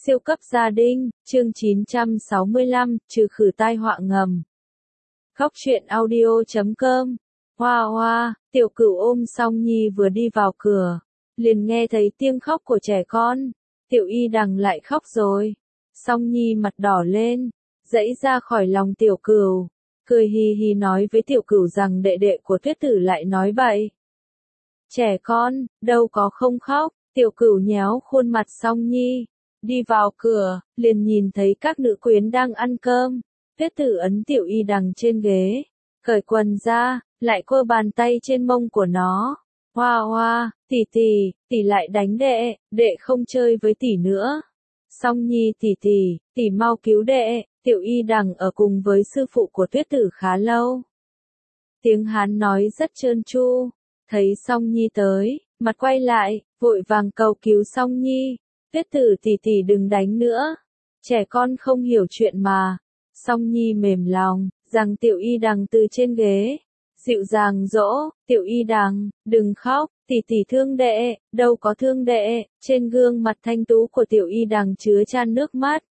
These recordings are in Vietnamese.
Siêu cấp gia đình, chương 965, trừ khử tai họa ngầm. Khóc chuyện audio.com. Hoa hoa, tiểu cửu ôm Song Nhi vừa đi vào cửa, liền nghe thấy tiếng khóc của trẻ con. Tiểu Y Đằng lại khóc rồi. Song Nhi mặt đỏ lên, giãy ra khỏi lòng tiểu cửu, cười hì hì nói với tiểu cửu rằng đệ đệ của Tuyết Tử lại nói bậy. Trẻ con, đâu có không khóc. Tiểu cửu nhéo khuôn mặt Song Nhi. Đi vào cửa, liền nhìn thấy các nữ quyến đang ăn cơm. Tuyết Tử ấn Tiểu Y Đằng trên ghế, cởi quần ra, lại cô bàn tay trên mông của nó. Hoa hoa, tỷ lại đánh đệ, đệ không chơi với tỷ nữa. Song Nhi tỷ mau cứu đệ. Tiểu Y Đằng ở cùng với sư phụ của Tuyết Tử khá lâu. Tiếng Hán nói rất trơn tru, thấy Song Nhi tới, mặt quay lại, vội vàng cầu cứu Song Nhi. Tuyết Tử tỷ đừng đánh nữa, trẻ con không hiểu chuyện mà. Song Nhi mềm lòng, rằng Tiểu Y Đằng từ trên ghế, dịu dàng dỗ, Tiểu Y Đằng, đừng khóc, tỷ thương đệ, đâu có thương đệ. Trên gương mặt thanh tú của Tiểu Y Đằng chứa chan nước mắt.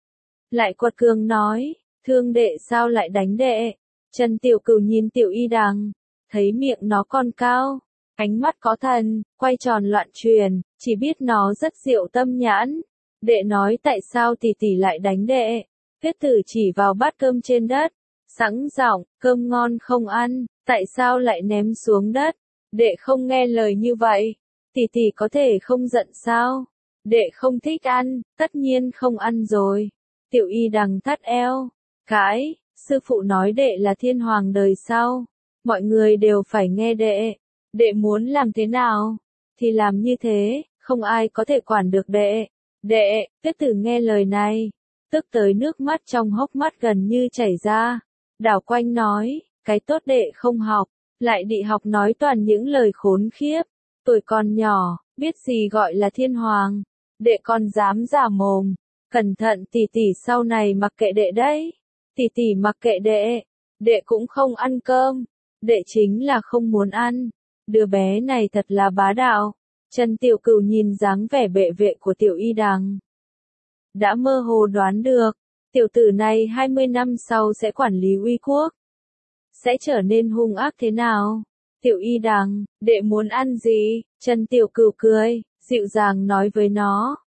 Lại quật cường nói, thương đệ sao lại đánh đệ. Trần Tiểu Cửu nhìn Tiểu Y Đằng, thấy miệng nó con cao, ánh mắt có thần, quay tròn loạn truyền, chỉ biết nó rất diệu tâm nhãn. Đệ nói tại sao tỷ lại đánh đệ. Tuyết Tử chỉ vào bát cơm trên đất, sẵn giọng, cơm ngon không ăn, tại sao lại ném xuống đất. Đệ không nghe lời như vậy, tỷ có thể không giận sao. Đệ không thích ăn, tất nhiên không ăn rồi. Tiểu Y Đằng thắt eo, cãi, sư phụ nói đệ là thiên hoàng đời sau, mọi người đều phải nghe đệ. Đệ muốn làm thế nào thì làm như thế, không ai có thể quản được đệ. Đệ, Tuyết Tử nghe lời này, tức tới nước mắt trong hốc mắt gần như chảy ra, đảo quanh nói, cái tốt đệ không học, lại đi học nói toàn những lời khốn khiếp, tuổi còn nhỏ, biết gì gọi là thiên hoàng, đệ còn dám giả mồm, cẩn thận tỷ sau này mặc kệ đệ đấy. Tỷ mặc kệ đệ cũng không ăn cơm, đệ chính là không muốn ăn. Đứa bé này thật là bá đạo. Trần Tiểu Cửu nhìn dáng vẻ bệ vệ của Tiểu Y Đằng, đã mơ hồ đoán được, tiểu tử này 20 năm sau sẽ quản lý uy quốc, sẽ trở nên hung ác thế nào. Tiểu Y Đằng, đệ muốn ăn gì? Trần Tiểu Cửu cười, dịu dàng nói với nó.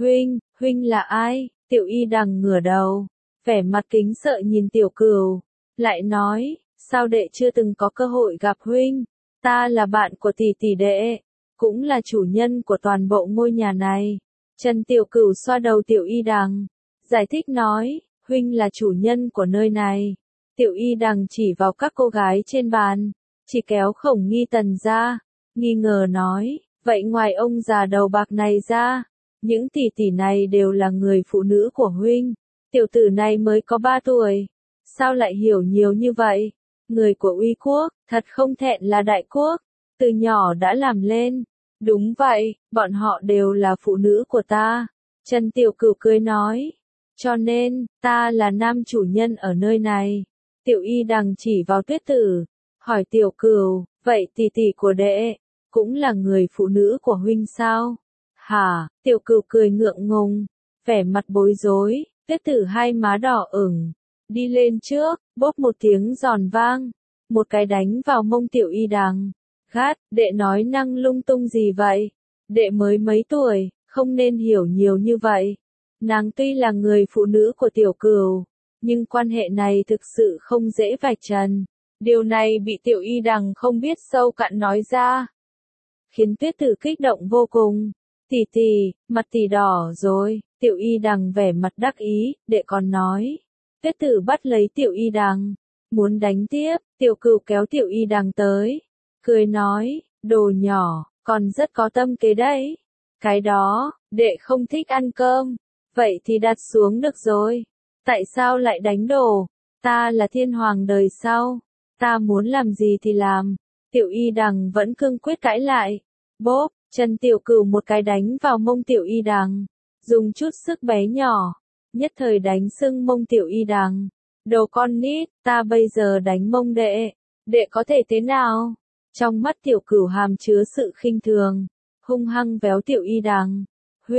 Huynh là ai? Tiểu Y Đằng ngửa đầu, vẻ mặt kính sợ nhìn Tiểu Cửu, lại nói, sao đệ chưa từng có cơ hội gặp huynh? Ta là bạn của tỷ đệ, cũng là chủ nhân của toàn bộ ngôi nhà này. Trần Tiểu Cửu xoa đầu Tiểu Y Đằng, giải thích nói, huynh là chủ nhân của nơi này. Tiểu Y Đằng chỉ vào các cô gái trên bàn, chỉ kéo Khổng Nghi Tần ra, nghi ngờ nói, vậy ngoài ông già đầu bạc này ra, những tỷ này đều là người phụ nữ của huynh. Tiểu tử này mới có 3 tuổi, sao lại hiểu nhiều như vậy? Người của uy quốc, thật không thẹn là đại quốc, từ nhỏ đã làm lên. Đúng vậy, bọn họ đều là phụ nữ của ta. Trần Tiểu Cửu cười nói, cho nên, ta là nam chủ nhân ở nơi này. Tiểu Y Đằng chỉ vào Tuyết Tử, hỏi Tiểu Cửu, vậy tỷ của đệ, cũng là người phụ nữ của huynh sao? Hả? Tiểu Cửu cười ngượng ngùng, vẻ mặt bối rối. Tuyết Tử hai má đỏ ửng, đi lên trước, bốp một tiếng giòn vang, một cái đánh vào mông Tiểu Y Đằng. Gát, đệ nói năng lung tung gì vậy? Đệ mới mấy tuổi, không nên hiểu nhiều như vậy. Nàng tuy là người phụ nữ của Tiểu Cửu, nhưng quan hệ này thực sự không dễ vạch trần. Điều này bị Tiểu Y Đằng không biết sâu cạn nói ra, khiến Tuyết Tử kích động vô cùng. Tỷ, mặt tỷ đỏ rồi. Tiểu Y Đằng vẻ mặt đắc ý, đệ còn nói. Tuyết Tử bắt lấy Tiểu Y Đằng, muốn đánh tiếp. Tiểu Cửu kéo Tiểu Y Đằng tới, cười nói, đồ nhỏ, còn rất có tâm kế đấy. Cái đó, đệ không thích ăn cơm, vậy thì đặt xuống được rồi. Tại sao lại đánh đổ? Ta là thiên hoàng đời sau, ta muốn làm gì thì làm. Tiểu Y Đằng vẫn cương quyết cãi lại. Bốp, Trần Tiểu Cửu một cái đánh vào mông Tiểu Y Đằng, dùng chút sức bé nhỏ, nhất thời đánh sưng mông Tiểu Y Đằng. Đồ con nít, ta bây giờ đánh mông đệ có thể thế nào? Trong mắt Tiểu Cửu hàm chứa sự khinh thường, hung hăng véo Tiểu Y Đằng.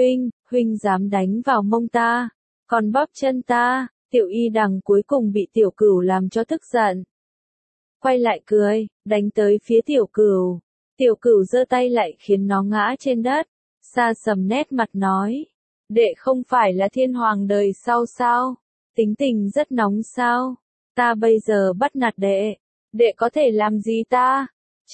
huynh dám đánh vào mông ta, còn bóp chân ta, Tiểu Y Đằng cuối cùng bị Tiểu Cửu làm cho tức giận. Quay lại cười, đánh tới phía Tiểu Cửu. Tiểu Cửu giơ tay lại khiến nó ngã trên đất. Sa Sầm nét mặt nói, đệ không phải là thiên hoàng đời sau sao? Tính tình rất nóng sao? Ta bây giờ bắt nạt đệ có thể làm gì ta?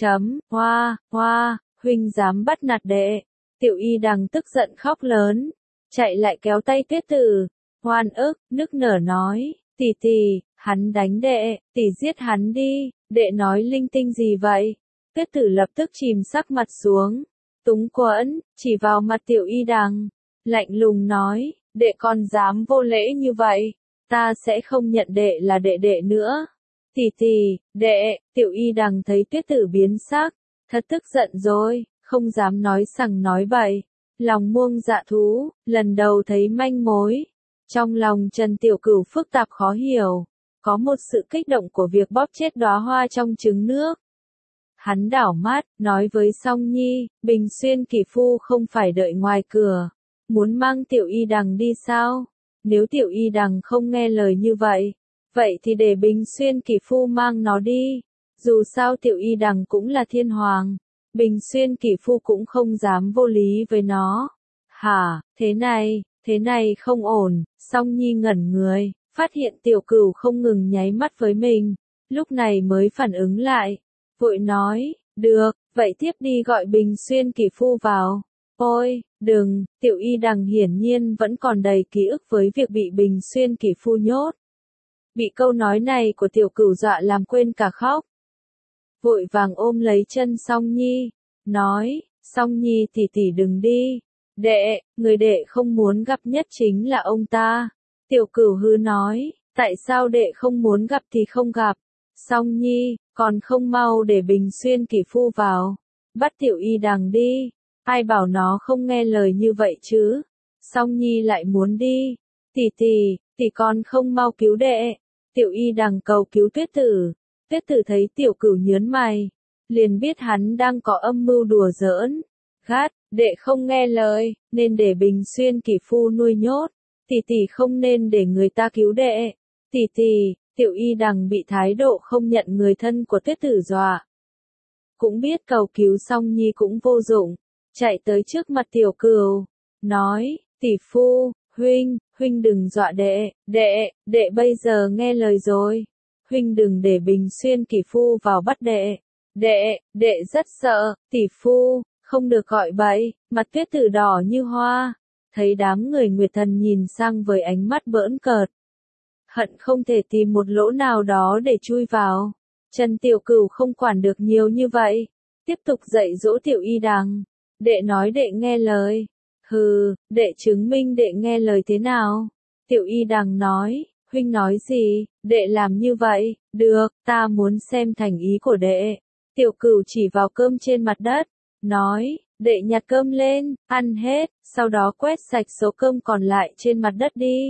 Hoa, huynh dám bắt nạt đệ. Tiểu Y Đằng tức giận khóc lớn, chạy lại kéo tay Tuyết Tử, oan ức, nức nở nói, tỷ, hắn đánh đệ, tỷ giết hắn đi, đệ nói linh tinh gì vậy? Tuyết Tử lập tức chìm sắc mặt xuống, túng quẫn, chỉ vào mặt Tiểu Y Đằng, lạnh lùng nói, đệ còn dám vô lễ như vậy, ta sẽ không nhận đệ là đệ nữa. Tỷ, đệ, Tiểu Y Đằng thấy Tuyết Tử biến sắc, thật tức giận rồi, không dám nói sằng nói bậy, lòng muông dạ thú, lần đầu thấy manh mối. Trong lòng Trần Tiểu Cửu phức tạp khó hiểu, có một sự kích động của việc bóp chết đóa hoa trong trứng nước. Hắn đảo mắt, nói với Song Nhi, Bình Xuyên Kỳ Phu không phải đợi ngoài cửa, muốn mang Tiểu Y Đằng đi sao? Nếu Tiểu Y Đằng không nghe lời như vậy thì để Bình Xuyên Kỳ Phu mang nó đi. Dù sao Tiểu Y Đằng cũng là thiên hoàng, Bình Xuyên Kỳ Phu cũng không dám vô lý với nó. Hả, thế này không ổn. Song Nhi ngẩn người, phát hiện Tiểu Cửu không ngừng nháy mắt với mình, lúc này mới phản ứng lại, vội nói, được, vậy tiếp đi gọi Bình Xuyên Kỳ Phu vào. Ôi, đừng, Tiểu Y Đằng hiển nhiên vẫn còn đầy ký ức với việc bị Bình Xuyên Kỳ Phu nhốt. Bị câu nói này của Tiểu Cửu dọa làm quên cả khóc. Vội vàng ôm lấy chân Song Nhi, nói, Song Nhi tỷ đừng đi. Người đệ không muốn gặp nhất chính là ông ta. Tiểu Cửu hư nói, tại sao đệ không muốn gặp thì không gặp? Song Nhi, còn không mau để Bình Xuyên Kỳ Phu vào. Bắt Tiểu Y Đằng đi. Ai bảo nó không nghe lời như vậy chứ? Song Nhi lại muốn đi. Tỷ con không mau cứu đệ. Tiểu Y Đằng cầu cứu Tuyết Tử. Tuyết Tử thấy Tiểu Cửu nhớn mày, liền biết hắn đang có âm mưu đùa giỡn. Gắt, đệ không nghe lời, nên để Bình Xuyên Kỳ Phu nuôi nhốt. Tỷ không nên để người ta cứu đệ. Tỷ, Tiểu Y Đằng bị thái độ không nhận người thân của Tuyết Tử dọa. Cũng biết cầu cứu Song Nhi cũng vô dụng, chạy tới trước mặt Tiểu Cửu, nói, tỷ phu, huynh đừng dọa đệ bây giờ nghe lời rồi. Huynh đừng để Bình Xuyên Kỳ Phu vào bắt đệ. Đệ rất sợ, tỷ phu, không được gọi bậy. Mặt Tuyết Tử đỏ như hoa, thấy đám người Nguyệt Thần nhìn sang với ánh mắt bỡn cợt, hận không thể tìm một lỗ nào đó để chui vào. Trần Tiểu Cửu không quản được nhiều như vậy, tiếp tục dạy dỗ Tiểu Y Đằng. Đệ nói đệ nghe lời. Hừ, đệ chứng minh đệ nghe lời thế nào? Tiểu Y Đằng nói, huynh nói gì, đệ làm như vậy, được, ta muốn xem thành ý của đệ. Tiểu Cửu chỉ vào cơm trên mặt đất, nói, đệ nhặt cơm lên, ăn hết, sau đó quét sạch số cơm còn lại trên mặt đất đi.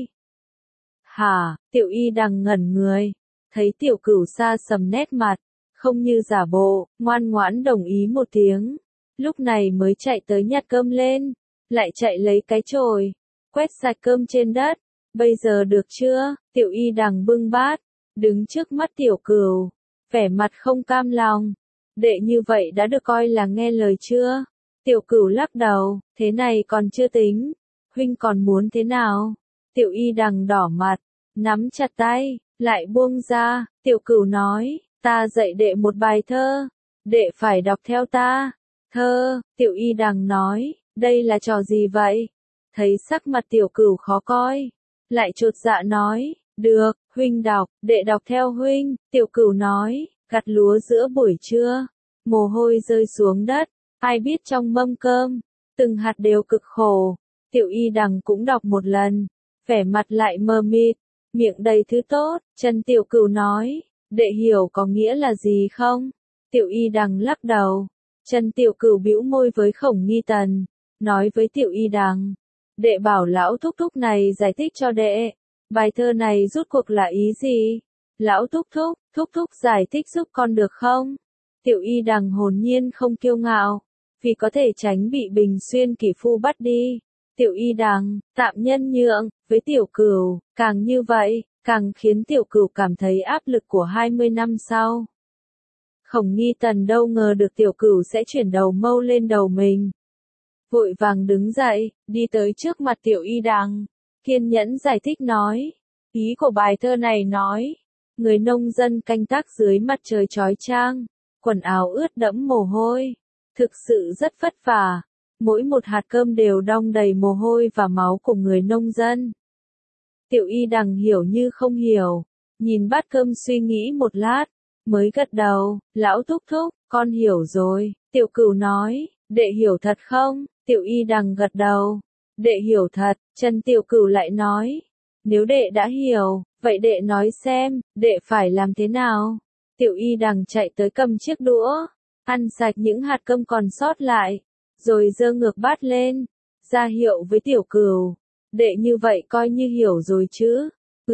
Hả, Tiểu Y Đằng ngẩn người, thấy Tiểu Cửu Sa Sầm nét mặt, không như giả bộ, ngoan ngoãn đồng ý một tiếng, lúc này mới chạy tới nhặt cơm lên, lại chạy lấy cái chổi, quét sạch cơm trên đất. Bây giờ được chưa? Tiểu Y Đằng bưng bát, đứng trước mắt Tiểu Cửu, vẻ mặt không cam lòng. Đệ như vậy đã được coi là nghe lời chưa? Tiểu Cửu lắc đầu, thế này còn chưa tính. Huynh còn muốn thế nào? Tiểu Y Đằng đỏ mặt, nắm chặt tay, lại buông ra. Tiểu Cửu nói, ta dạy đệ một bài thơ, đệ phải đọc theo ta. Thơ, Tiểu Y Đằng nói, đây là trò gì vậy? Thấy sắc mặt Tiểu Cửu khó coi, lại chột dạ nói, được, huynh đọc, đệ đọc theo huynh. Tiểu Cửu nói, gặt lúa giữa buổi trưa, mồ hôi rơi xuống đất, ai biết trong mâm cơm, từng hạt đều cực khổ. Tiểu Y Đằng cũng đọc một lần, vẻ mặt lại mờ mịt, miệng đầy thứ tốt. Trần Tiểu Cửu nói, đệ hiểu có nghĩa là gì không? Tiểu Y Đằng lắc đầu. Trần Tiểu Cửu bĩu môi với Khổng Nghi Tần, nói với Tiểu Y Đằng, đệ bảo lão thúc thúc này giải thích cho đệ, bài thơ này rút cuộc là ý gì? Lão thúc thúc giải thích giúp con được không? Tiểu Y Đằng hồn nhiên không kiêu ngạo, vì có thể tránh bị Bình Xuyên Kỳ Phu bắt đi, Tiểu Y Đằng, tạm nhân nhượng, với Tiểu Cửu, càng như vậy, càng khiến Tiểu Cửu cảm thấy áp lực của 20 năm sau. Khổng Nghi Tần đâu ngờ được Tiểu Cửu sẽ chuyển đầu mâu lên đầu mình. Vội vàng đứng dậy, đi tới trước mặt Tiểu Y Đằng, kiên nhẫn giải thích nói. Ý của bài thơ này nói, người nông dân canh tác dưới mặt trời chói chang, quần áo ướt đẫm mồ hôi, thực sự rất vất vả. Mỗi một hạt cơm đều đong đầy mồ hôi và máu của người nông dân. Tiểu Y Đằng hiểu như không hiểu, nhìn bát cơm suy nghĩ một lát, mới gật đầu. Lão thúc thúc, con hiểu rồi. Tiểu Cửu nói, đệ hiểu thật không? Tiểu Y Đằng gật đầu. Đệ hiểu thật. Trần Tiểu Cửu lại nói, nếu đệ đã hiểu, vậy đệ nói xem, đệ phải làm thế nào? Tiểu Y Đằng chạy tới cầm chiếc đũa, ăn sạch những hạt cơm còn sót lại, rồi giơ ngược bát lên, ra hiệu với Tiểu Cửu. Đệ như vậy coi như hiểu rồi chứ?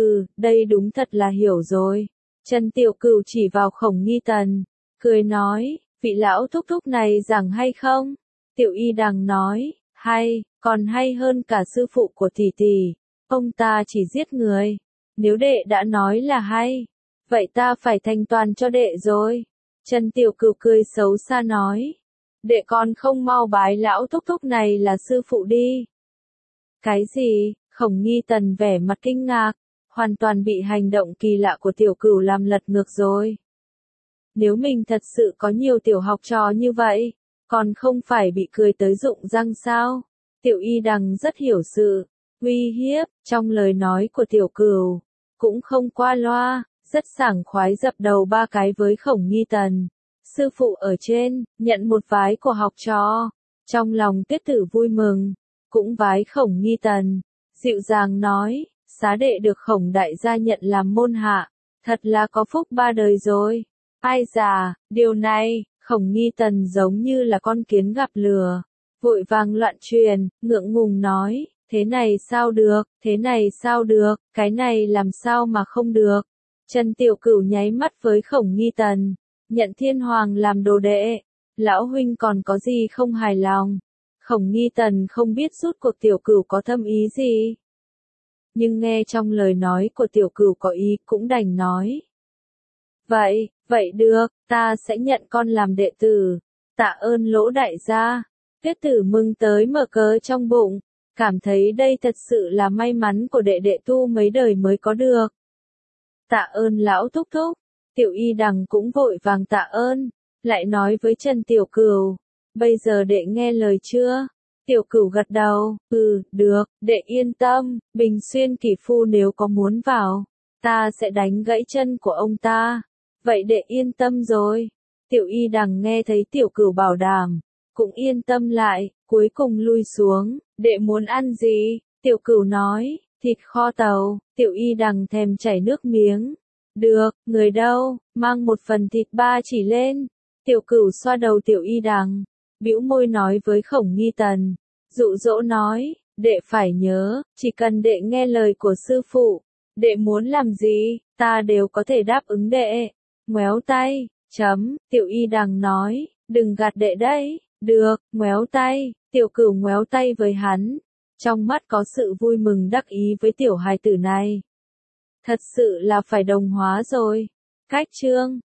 Đây đúng thật là hiểu rồi. Trần Tiểu Cửu chỉ vào Khổng Nghi Tần, cười nói, vị lão thúc thúc này giảng hay không? Tiểu Y Đằng nói, hay, còn hay hơn cả sư phụ của tỷ tỷ. Ông ta chỉ giết người. Nếu đệ đã nói là hay, vậy ta phải thành toàn cho đệ rồi. Trần Tiểu Cửu cười xấu xa nói, đệ còn không mau bái lão thúc thúc này là sư phụ đi. Cái gì? Khổng Nghi Tần vẻ mặt kinh ngạc, hoàn toàn bị hành động kỳ lạ của Tiểu Cửu làm lật ngược rồi. Nếu mình thật sự có nhiều tiểu học trò như vậy, còn không phải bị cười tới rụng răng sao? Tiểu Y Đằng rất hiểu sự uy hiếp trong lời nói của Tiểu Cửu, cũng không qua loa, rất sảng khoái dập đầu 3 cái với Khổng Nghi Tần. Sư phụ ở trên, nhận một vái của học trò. Trong lòng Tiết Tử vui mừng, cũng vái Khổng Nghi Tần, dịu dàng nói, xá đệ được Khổng đại gia nhận làm môn hạ, thật là có phúc 3 đời rồi. Ai già, điều này, Khổng Nghi Tần giống như là con kiến gặp lừa, vội vàng loạn truyền, ngượng ngùng nói, thế này sao được, thế này sao được, cái này làm sao mà không được. Trần Tiểu Cửu nháy mắt với Khổng Nghi Tần, nhận Thiên Hoàng làm đồ đệ, lão huynh còn có gì không hài lòng. Khổng Nghi Tần không biết rốt cuộc Tiểu Cửu có thâm ý gì, nhưng nghe trong lời nói của Tiểu Cửu có ý cũng đành nói. Vậy được, ta sẽ nhận con làm đệ tử. Tạ ơn Lỗ đại gia. Tiết Tử mừng tới mở cớ trong bụng, cảm thấy đây thật sự là may mắn của đệ đệ tu mấy đời mới có được. Tạ ơn lão thúc thúc. Tiểu Y Đằng cũng vội vàng tạ ơn, lại nói với Trần Tiểu Cửu, bây giờ đệ nghe lời chưa? Tiểu Cửu gật đầu, được, đệ yên tâm, Bình Xuyên Kỷ Phu nếu có muốn vào, ta sẽ đánh gãy chân của ông ta. Vậy đệ yên tâm rồi. Tiểu Y Đằng nghe thấy Tiểu Cửu bảo đảm, cũng yên tâm lại, cuối cùng lui xuống. Đệ muốn ăn gì? Tiểu Cửu nói, thịt kho tàu. Tiểu Y Đằng thèm chảy nước miếng. Được, người đâu, mang một phần thịt ba chỉ lên. Tiểu Cửu xoa đầu Tiểu Y Đằng, bĩu môi nói với Khổng Nghi Tần, dụ dỗ nói, đệ phải nhớ, chỉ cần đệ nghe lời của sư phụ, đệ muốn làm gì, ta đều có thể đáp ứng đệ. Ngoéo tay, Tiểu Y Đằng nói, đừng gạt đệ đấy. Được, ngoéo tay. Tiểu Cửu ngoéo tay với hắn, trong mắt có sự vui mừng đắc ý với tiểu hài tử này. Thật sự là phải đồng hóa rồi. Cách chương